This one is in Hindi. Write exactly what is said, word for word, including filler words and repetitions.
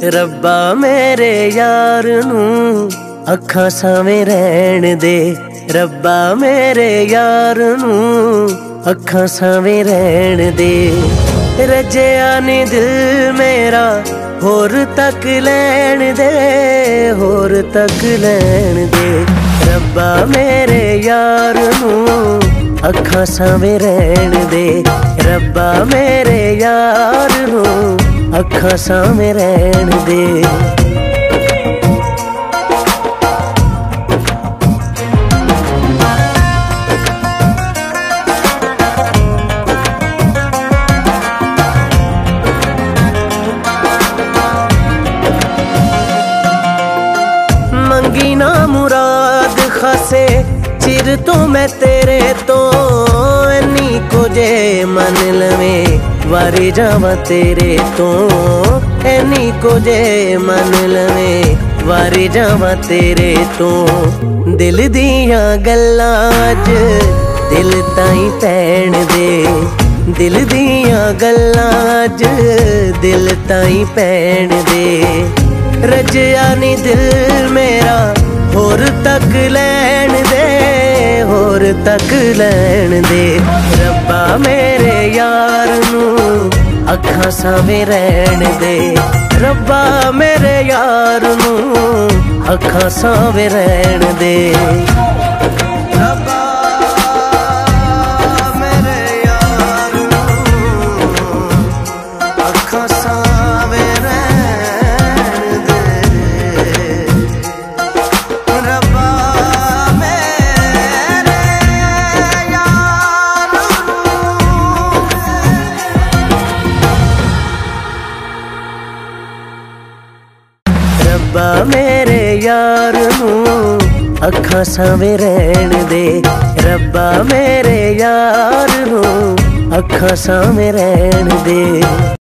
रब्बा मेरे यार नू अखां सावें रहन दे। रब्बा मेरे यार नू अखां सावें रहन दे। रजिया नी दिल मेरा होर तक लैन दे, होर तक लैन दे। रब्बा मेरे यार नू अखां सावें रहन दे। रब्बा मेरे यार नू अखां सावें रहन दे। मंगी ना मुराद खासे चिर तो मैं तेरे तो, इन्नी को जे मन लवें वारे जावा तेरे तो। इन्नी को जे मन लवें वारे जावा तेरे तो। दिल दियां गल्लां अज दिल ताईं पैण दे। दिल दियां गल्लां अज दिल ताईं पैण दे। रजिया नी दिल मेरा होर तक लैन दे, होर तक लैन दे। रब्बा मेरे यार नू अखां सावें रहन दे। रब्बा मेरे यार नू अखां सावें रहन दे। रब्बा मेरे यार नू अखां सावें रहन दे। रब्बा मेरे यार नू अखां सावें रहन दे।